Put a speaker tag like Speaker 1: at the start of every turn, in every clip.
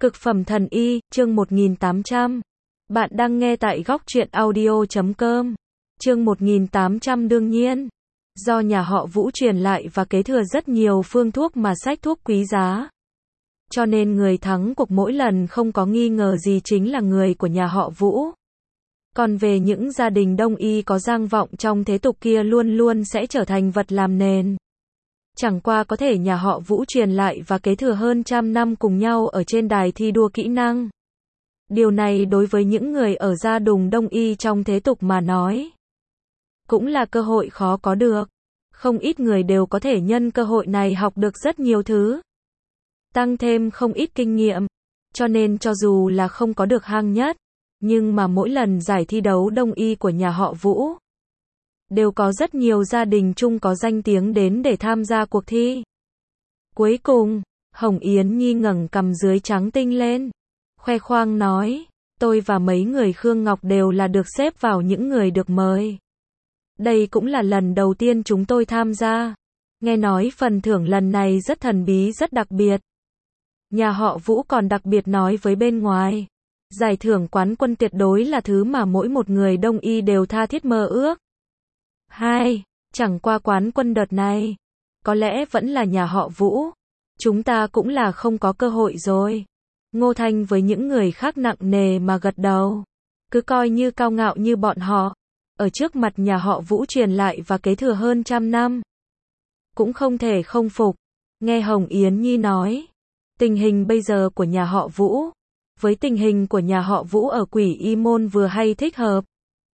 Speaker 1: Cực phẩm thần y, chương 1800. Bạn đang nghe tại góc truyện audio.com. Chương 1800 đương nhiên. Do nhà họ Vũ truyền lại và kế thừa rất nhiều phương thuốc mà sách thuốc quý giá. Cho nên người thắng cuộc mỗi lần không có nghi ngờ gì chính là người của nhà họ Vũ. Còn về những gia đình đông y có danh vọng trong thế tục kia luôn luôn sẽ trở thành vật làm nền. Chẳng qua có thể nhà họ Vũ truyền lại và kế thừa hơn trăm năm cùng nhau ở trên đài thi đua kỹ năng. Điều này đối với những người ở gia đùng đông y trong thế tục mà nói, cũng là cơ hội khó có được. Không ít người đều có thể nhân cơ hội này học được rất nhiều thứ, tăng thêm không ít kinh nghiệm. Cho nên cho dù là không có được hạng nhất, nhưng mà mỗi lần giải thi đấu đông y của nhà họ Vũ, đều có rất nhiều gia đình chung có danh tiếng đến để tham gia cuộc thi. Cuối cùng, Hồng Yến Nhi ngẩng cằm dưới trắng tinh lên, khoe khoang nói, tôi và mấy người Khương Ngọc đều là được xếp vào những người được mời. Đây cũng là lần đầu tiên chúng tôi tham gia. Nghe nói phần thưởng lần này rất thần bí rất đặc biệt. Nhà họ Vũ còn đặc biệt nói với bên ngoài, giải thưởng quán quân tuyệt đối là thứ mà mỗi một người đông y đều tha thiết mơ ước. Chẳng qua quán quân đợt này, có lẽ vẫn là nhà họ Vũ. Chúng ta cũng là không có cơ hội rồi. Ngô Thanh với những người khác nặng nề mà gật đầu. Cứ coi như cao ngạo như bọn họ. Ở trước mặt nhà họ Vũ truyền lại và kế thừa hơn trăm năm. Cũng không thể không phục. Nghe Hồng Yến Nhi nói, tình hình bây giờ của nhà họ Vũ, với tình hình của nhà họ Vũ ở Quỷ Y Môn vừa hay thích hợp.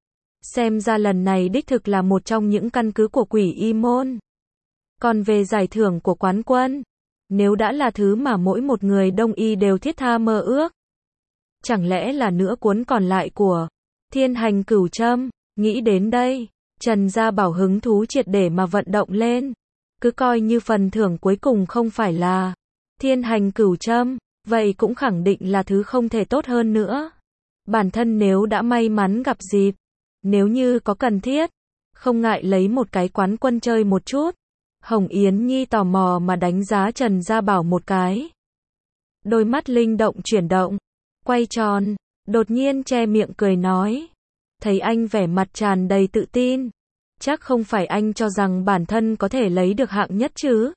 Speaker 1: Xem ra lần này đích thực là một trong những căn cứ của Quỷ Y Môn. Còn về giải thưởng của quán quân, nếu đã là thứ mà mỗi một người đông y đều thiết tha mơ ước, chẳng lẽ là nửa cuốn còn lại của Thiên Hành Cửu Trâm. Nghĩ đến đây, Trần Gia Bảo hứng thú triệt để mà vận động lên. Cứ coi như phần thưởng cuối cùng không phải là Thiên Hành Cửu Trâm, vậy cũng khẳng định là thứ không thể tốt hơn nữa. Bản thân nếu đã may mắn gặp dịp, nếu như có cần thiết, không ngại lấy một cái quán quân chơi một chút. Hồng Yến Nhi tò mò mà đánh giá Trần Gia Bảo một cái. Đôi mắt linh động chuyển động, quay tròn, đột nhiên che miệng cười nói. Thấy anh vẻ mặt tràn đầy tự tin, chắc không phải anh cho rằng bản thân có thể lấy được hạng nhất chứ?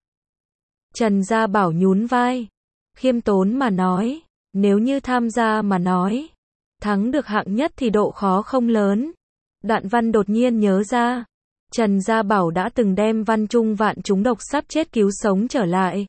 Speaker 1: Trần Gia Bảo nhún vai, khiêm tốn mà nói, nếu như tham gia mà nói, thắng được hạng nhất thì độ khó không lớn. Đoạn Văn đột nhiên nhớ ra, Trần Gia Bảo đã từng đem Văn Trung Vạn trúng độc sắp chết cứu sống trở lại.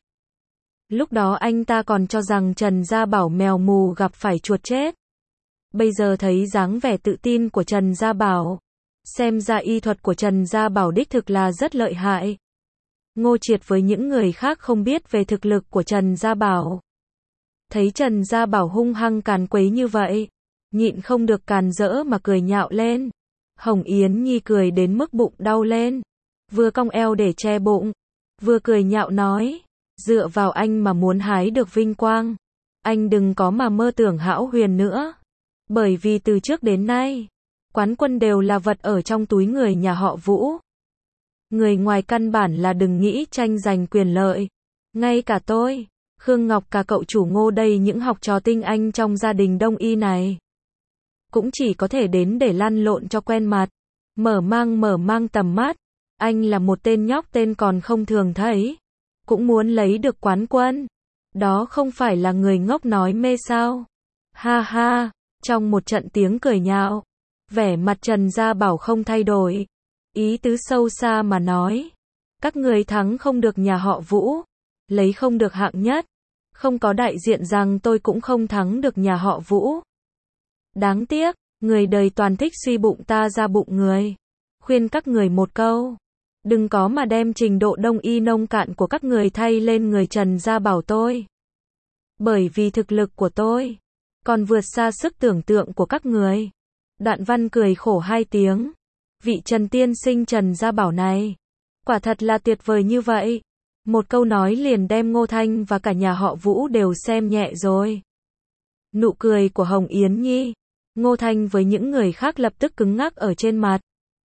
Speaker 1: Lúc đó anh ta còn cho rằng Trần Gia Bảo mèo mù gặp phải chuột chết. Bây giờ thấy dáng vẻ tự tin của Trần Gia Bảo, xem ra y thuật của Trần Gia Bảo đích thực là rất lợi hại. Ngô Triệt với những người khác không biết về thực lực của Trần Gia Bảo. Thấy Trần Gia Bảo hung hăng càn quấy như vậy, nhịn không được càn rỡ mà cười nhạo lên. Hồng Yến Nhi cười đến mức bụng đau lên, vừa cong eo để che bụng, vừa cười nhạo nói, dựa vào anh mà muốn hái được vinh quang, anh đừng có mà mơ tưởng hão huyền nữa. Bởi vì từ trước đến nay, quán quân đều là vật ở trong túi người nhà họ Vũ. Người ngoài căn bản là đừng nghĩ tranh giành quyền lợi. Ngay cả tôi, Khương Ngọc cả cậu chủ Ngô đây những học trò tinh anh trong gia đình đông y này, cũng chỉ có thể đến để lăn lộn cho quen mặt, mở mang tầm mắt. Anh là một tên nhóc tên còn không thường thấy, cũng muốn lấy được quán quân. Đó không phải là người ngốc nói mê sao? Ha ha, trong một trận tiếng cười nhạo, vẻ mặt Trần Gia Bảo không thay đổi, ý tứ sâu xa mà nói, các người thắng không được nhà họ Vũ, lấy không được hạng nhất, không có đại diện rằng tôi cũng không thắng được nhà họ Vũ. Đáng tiếc, người đời toàn thích suy bụng ta ra bụng người. Khuyên các người một câu, đừng có mà đem trình độ đông y nông cạn của các người thay lên người Trần Gia Bảo tôi. Bởi vì thực lực của tôi còn vượt xa sức tưởng tượng của các người. Đoạn Văn cười khổ hai tiếng. Vị Trần tiên sinh Trần Gia Bảo này, quả thật là tuyệt vời như vậy. Một câu nói liền đem Ngô Thanh và cả nhà họ Vũ đều xem nhẹ rồi. Nụ cười của Hồng Yến Nhi, Ngô Thanh với những người khác lập tức cứng ngắc ở trên mặt.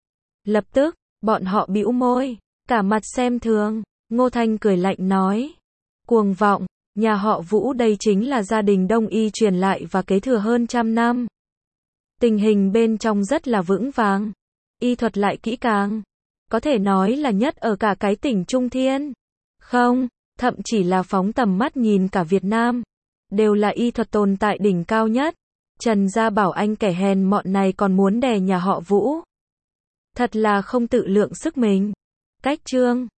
Speaker 1: Lập tức, bọn họ bĩu môi, cả mặt xem thường. Ngô Thanh cười lạnh nói, cuồng vọng, Nhà họ Vũ đây chính là gia đình Đông y truyền lại và kế thừa hơn trăm năm. Tình hình bên trong rất là vững vàng. Y thuật lại kỹ càng. Có thể nói là nhất ở cả cái tỉnh Trung Thiên. Không, thậm chỉ là phóng tầm mắt nhìn cả Việt Nam. Đều là y thuật tồn tại đỉnh cao nhất. Trần Gia Bảo anh kẻ hèn mọn này còn muốn đè nhà họ Vũ. Thật là không tự lượng sức mình. Cách chương